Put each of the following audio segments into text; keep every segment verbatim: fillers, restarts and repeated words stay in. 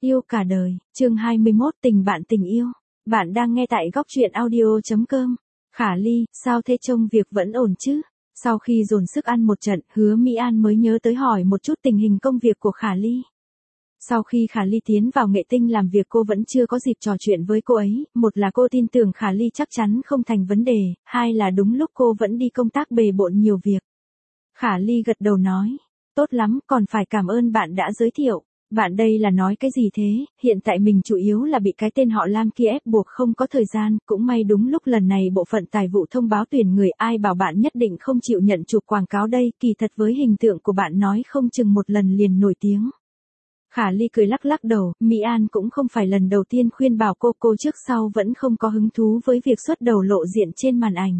Yêu cả đời, chương hai mươi mốt tình bạn tình yêu. Bạn đang nghe tại góc truyện audio chấm com. Khả Ly, sao thế, trông việc vẫn ổn chứ? Sau khi dồn sức ăn một trận, Hứa Mỹ An mới nhớ tới hỏi một chút tình hình công việc của Khả Ly. Sau khi Khả Ly tiến vào nghệ tinh làm việc, cô vẫn chưa có dịp trò chuyện với cô ấy, một là cô tin tưởng Khả Ly chắc chắn không thành vấn đề, hai là đúng lúc cô vẫn đi công tác bề bộn nhiều việc. Khả Ly gật đầu nói, tốt lắm, còn phải cảm ơn bạn đã giới thiệu. Bạn đây là nói cái gì thế, hiện tại mình chủ yếu là bị cái tên họ Lam kia ép buộc không có thời gian, cũng may đúng lúc lần này bộ phận tài vụ thông báo tuyển người, ai bảo bạn nhất định không chịu nhận chụp quảng cáo đây, kỳ thật với hình tượng của bạn nói không chừng một lần liền nổi tiếng. Khả Ly cười lắc lắc đầu, Mỹ An cũng không phải lần đầu tiên khuyên bảo cô, cô trước sau vẫn không có hứng thú với việc xuất đầu lộ diện trên màn ảnh.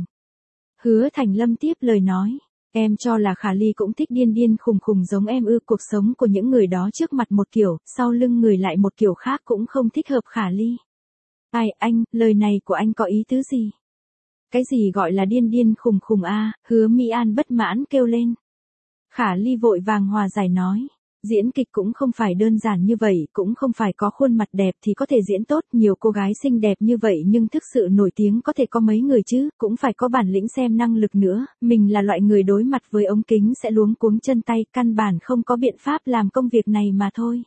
Hứa Thành Lâm tiếp lời nói. Em cho là Khả Ly cũng thích điên điên khùng khùng giống em ư, cuộc sống của những người đó trước mặt một kiểu, sau lưng người lại một kiểu khác cũng không thích hợp Khả Ly. Ai, anh, lời này của anh có ý tứ gì? Cái gì gọi là điên điên khùng khùng a? Hứa Mỹ An bất mãn kêu lên. Khả Ly vội vàng hòa giải nói. Diễn kịch cũng không phải đơn giản như vậy, cũng không phải có khuôn mặt đẹp thì có thể diễn tốt, nhiều cô gái xinh đẹp như vậy nhưng thực sự nổi tiếng có thể có mấy người chứ, cũng phải có bản lĩnh xem năng lực nữa, mình là loại người đối mặt với ống kính sẽ luống cuống chân tay, căn bản không có biện pháp làm công việc này mà thôi.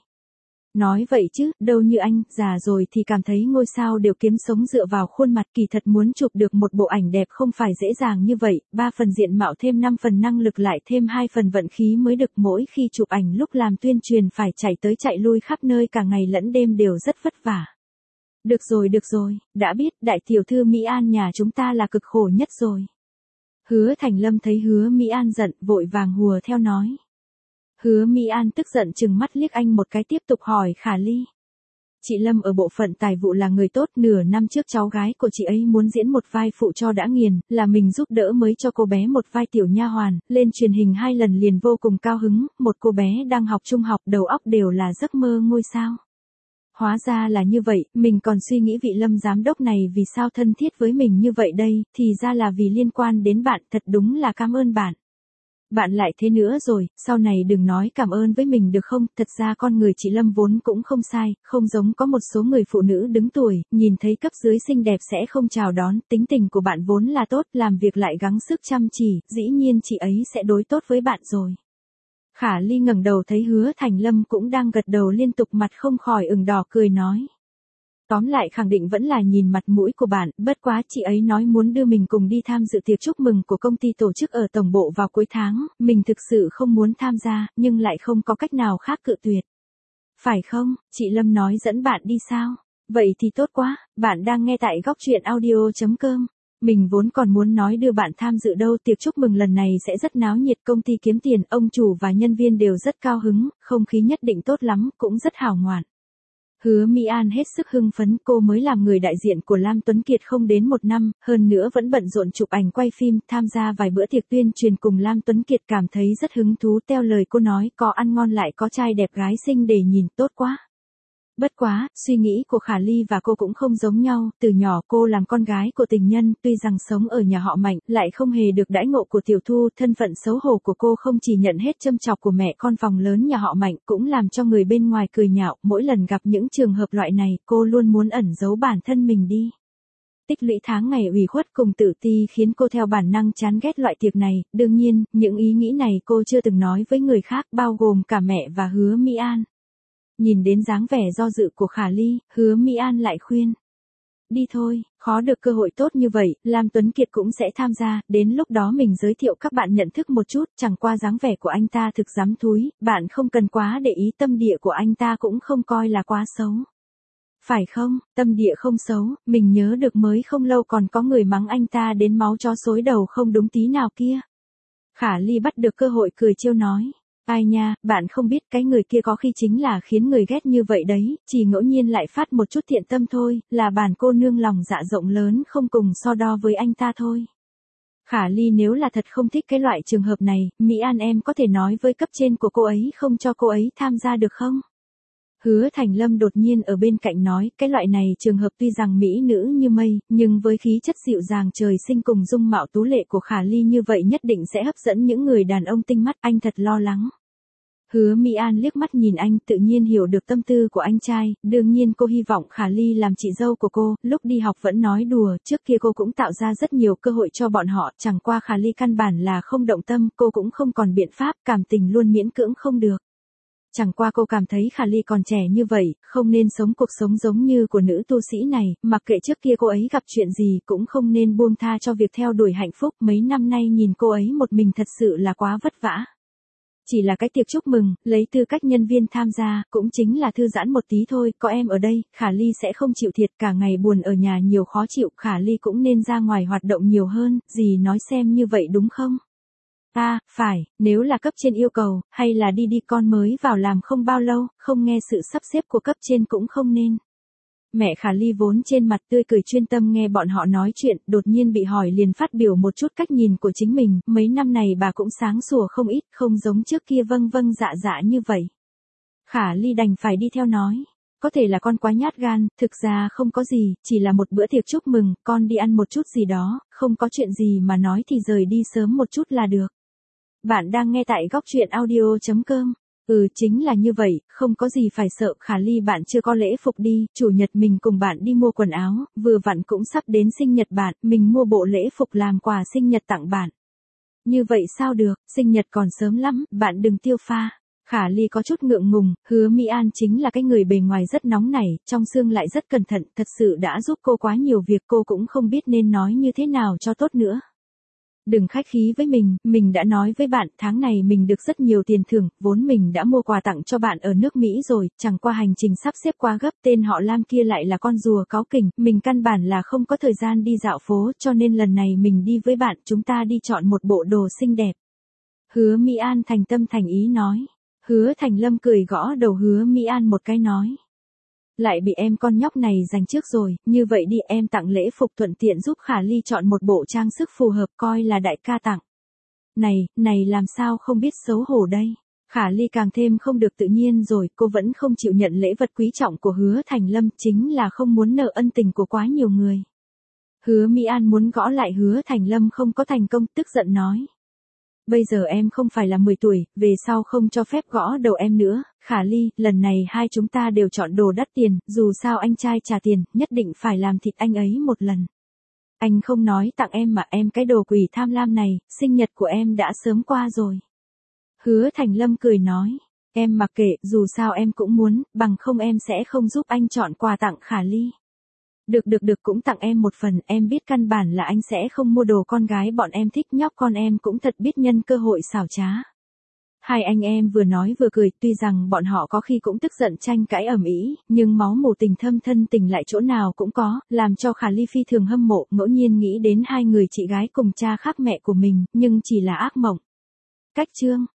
Nói vậy chứ, đâu như anh, già rồi thì cảm thấy ngôi sao đều kiếm sống dựa vào khuôn mặt, kỳ thật muốn chụp được một bộ ảnh đẹp không phải dễ dàng như vậy, ba phần diện mạo thêm năm phần năng lực lại thêm hai phần vận khí mới được, mỗi khi chụp ảnh lúc làm tuyên truyền phải chạy tới chạy lui khắp nơi cả ngày lẫn đêm đều rất vất vả. Được rồi được rồi, đã biết, đại tiểu thư Mỹ An nhà chúng ta là cực khổ nhất rồi. Hứa Thành Lâm thấy Hứa Mỹ An giận, vội vàng hùa theo nói. Hứa Mỹ An tức giận chừng mắt liếc anh một cái, tiếp tục hỏi Khả Ly. Chị Lâm ở bộ phận tài vụ là người tốt, nửa năm trước cháu gái của chị ấy muốn diễn một vai phụ cho đã nghiền, là mình giúp đỡ mới cho cô bé một vai tiểu nha hoàn, lên truyền hình hai lần liền vô cùng cao hứng, một cô bé đang học trung học đầu óc đều là giấc mơ ngôi sao. Hóa ra là như vậy, mình còn suy nghĩ vị Lâm giám đốc này vì sao thân thiết với mình như vậy đây, thì ra là vì liên quan đến bạn, thật đúng là cảm ơn bạn. Bạn lại thế nữa rồi, sau này đừng nói cảm ơn với mình được không, thật ra con người chị Lâm vốn cũng không sai, không giống có một số người phụ nữ đứng tuổi, nhìn thấy cấp dưới xinh đẹp sẽ không chào đón, tính tình của bạn vốn là tốt, làm việc lại gắng sức chăm chỉ, dĩ nhiên chị ấy sẽ đối tốt với bạn rồi. Khả Ly ngẩng đầu thấy Hứa Thành Lâm cũng đang gật đầu liên tục, mặt không khỏi ửng đỏ, cười nói. Tóm lại khẳng định vẫn là nhìn mặt mũi của bạn, bất quá chị ấy nói muốn đưa mình cùng đi tham dự tiệc chúc mừng của công ty tổ chức ở tổng bộ vào cuối tháng, mình thực sự không muốn tham gia, nhưng lại không có cách nào khác cự tuyệt. Phải không, chị Lâm nói dẫn bạn đi sao? Vậy thì tốt quá, bạn đang nghe tại góc truyện audio chấm com. Mình vốn còn muốn nói đưa bạn tham dự đâu, tiệc chúc mừng lần này sẽ rất náo nhiệt, công ty kiếm tiền, ông chủ và nhân viên đều rất cao hứng, không khí nhất định tốt lắm, cũng rất hào ngoạn. Hứa Mỹ An hết sức hưng phấn, cô mới làm người đại diện của Lam Tuấn Kiệt không đến một năm, hơn nữa vẫn bận rộn chụp ảnh quay phim, tham gia vài bữa tiệc tuyên truyền cùng Lam Tuấn Kiệt, cảm thấy rất hứng thú, theo lời cô nói, có ăn ngon lại có trai đẹp gái xinh để nhìn, tốt quá. Bất quá, suy nghĩ của Khả Ly và cô cũng không giống nhau, từ nhỏ cô làm con gái của tình nhân, tuy rằng sống ở nhà họ Mạnh, lại không hề được đãi ngộ của tiểu thu, thân phận xấu hổ của cô không chỉ nhận hết châm chọc của mẹ con phòng lớn nhà họ Mạnh, cũng làm cho người bên ngoài cười nhạo, mỗi lần gặp những trường hợp loại này, cô luôn muốn ẩn giấu bản thân mình đi. Tích lũy tháng ngày ủy khuất cùng tự ti khiến cô theo bản năng chán ghét loại tiệc này, đương nhiên, những ý nghĩ này cô chưa từng nói với người khác, bao gồm cả mẹ và Hứa Mỹ An. Nhìn đến dáng vẻ do dự của Khả Ly, Hứa Mỹ An lại khuyên. Đi thôi, khó được cơ hội tốt như vậy, Lam Tuấn Kiệt cũng sẽ tham gia, đến lúc đó mình giới thiệu các bạn nhận thức một chút, chẳng qua dáng vẻ của anh ta thực dám thúi, bạn không cần quá để ý, tâm địa của anh ta cũng không coi là quá xấu. Phải không, tâm địa không xấu, mình nhớ được mới không lâu còn có người mắng anh ta đến máu chó xối đầu không đúng tí nào kia. Khả Ly bắt được cơ hội cười trêu nói. Ai nha, bạn không biết cái người kia có khi chính là khiến người ghét như vậy đấy, chỉ ngẫu nhiên lại phát một chút thiện tâm thôi, là bản cô nương lòng dạ rộng lớn không cùng so đo với anh ta thôi. Khả Ly nếu là thật không thích cái loại trường hợp này, Mỹ An em có thể nói với cấp trên của cô ấy không cho cô ấy tham gia được không? Hứa Thành Lâm đột nhiên ở bên cạnh nói, cái loại này trường hợp tuy rằng mỹ nữ như mây, nhưng với khí chất dịu dàng trời sinh cùng dung mạo tú lệ của Khả Ly như vậy nhất định sẽ hấp dẫn những người đàn ông tinh mắt, anh thật lo lắng. Hứa Mỹ An liếc mắt nhìn anh, tự nhiên hiểu được tâm tư của anh trai, đương nhiên cô hy vọng Khả Ly làm chị dâu của cô, lúc đi học vẫn nói đùa, trước kia cô cũng tạo ra rất nhiều cơ hội cho bọn họ, chẳng qua Khả Ly căn bản là không động tâm, cô cũng không còn biện pháp, cảm tình luôn miễn cưỡng không được. Chẳng qua cô cảm thấy Khả Ly còn trẻ như vậy, không nên sống cuộc sống giống như của nữ tu sĩ này, mặc kệ trước kia cô ấy gặp chuyện gì cũng không nên buông tha cho việc theo đuổi hạnh phúc, mấy năm nay nhìn cô ấy một mình thật sự là quá vất vả. Chỉ là cái tiệc chúc mừng, lấy tư cách nhân viên tham gia, cũng chính là thư giãn một tí thôi, có em ở đây, Khả Ly sẽ không chịu thiệt, cả ngày buồn ở nhà nhiều khó chịu, Khả Ly cũng nên ra ngoài hoạt động nhiều hơn, dì nói xem như vậy đúng không? À, phải, nếu là cấp trên yêu cầu, hay là đi đi con mới vào làm không bao lâu, không nghe sự sắp xếp của cấp trên cũng không nên. Mẹ Khả Ly vốn trên mặt tươi cười chuyên tâm nghe bọn họ nói chuyện, đột nhiên bị hỏi liền phát biểu một chút cách nhìn của chính mình, mấy năm này bà cũng sáng sủa không ít, không giống trước kia vâng vâng dạ dạ như vậy. Khả Ly đành phải đi theo nói. Có thể là con quá nhát gan, thực ra không có gì, chỉ là một bữa tiệc chúc mừng, con đi ăn một chút gì đó, không có chuyện gì mà nói thì rời đi sớm một chút là được. Bạn đang nghe tại góc truyện audio chấm com. Ừ chính là như vậy, không có gì phải sợ, Khả Ly bạn chưa có lễ phục đi, chủ nhật mình cùng bạn đi mua quần áo, vừa vặn cũng sắp đến sinh nhật bạn, mình mua bộ lễ phục làm quà sinh nhật tặng bạn. Như vậy sao được, sinh nhật còn sớm lắm, bạn đừng tiêu pha. Khả Ly có chút ngượng ngùng, Hứa Mỹ An chính là cái người bề ngoài rất nóng nảy, trong xương lại rất cẩn thận, thật sự đã giúp cô quá nhiều việc, cô cũng không biết nên nói như thế nào cho tốt nữa. Đừng khách khí với mình, mình đã nói với bạn, tháng này mình được rất nhiều tiền thưởng, vốn mình đã mua quà tặng cho bạn ở nước Mỹ rồi, chẳng qua hành trình sắp xếp quá gấp, tên họ Lam kia lại là con rùa cáu kỉnh, mình căn bản là không có thời gian đi dạo phố, cho nên lần này mình đi với bạn, chúng ta đi chọn một bộ đồ xinh đẹp. Hứa Mỹ An thành tâm thành ý nói. Hứa Thành Lâm cười gõ đầu Hứa Mỹ An một cái nói. Lại bị em con nhóc này giành trước rồi, như vậy đi em tặng lễ phục thuận tiện giúp Khả Ly chọn một bộ trang sức phù hợp coi là đại ca tặng. Này, này làm sao không biết xấu hổ đây. Khả Ly càng thêm không được tự nhiên rồi, cô vẫn không chịu nhận lễ vật quý trọng của Hứa Thành Lâm, chính là không muốn nợ ân tình của quá nhiều người. Hứa Mỹ An muốn gõ lại Hứa Thành Lâm không có thành công, tức giận nói. Bây giờ em không phải là mười tuổi, về sau không cho phép gõ đầu em nữa, Khả Ly, lần này hai chúng ta đều chọn đồ đắt tiền, dù sao anh trai trả tiền, nhất định phải làm thịt anh ấy một lần. Anh không nói tặng em mà em cái đồ quỷ tham lam này, sinh nhật của em đã sớm qua rồi. Hứa Thành Lâm cười nói, em mặc kệ, dù sao em cũng muốn, bằng không em sẽ không giúp anh chọn quà tặng Khả Ly. Được được được cũng tặng em một phần, em biết căn bản là anh sẽ không mua đồ con gái bọn em thích, nhóc con em cũng thật biết nhân cơ hội xảo trá. Hai anh em vừa nói vừa cười, tuy rằng bọn họ có khi cũng tức giận tranh cãi ầm ĩ, nhưng máu mủ tình thâm thân tình lại chỗ nào cũng có, làm cho Khả Ly phi thường hâm mộ, ngẫu nhiên nghĩ đến hai người chị gái cùng cha khác mẹ của mình, nhưng chỉ là ác mộng. Cách chương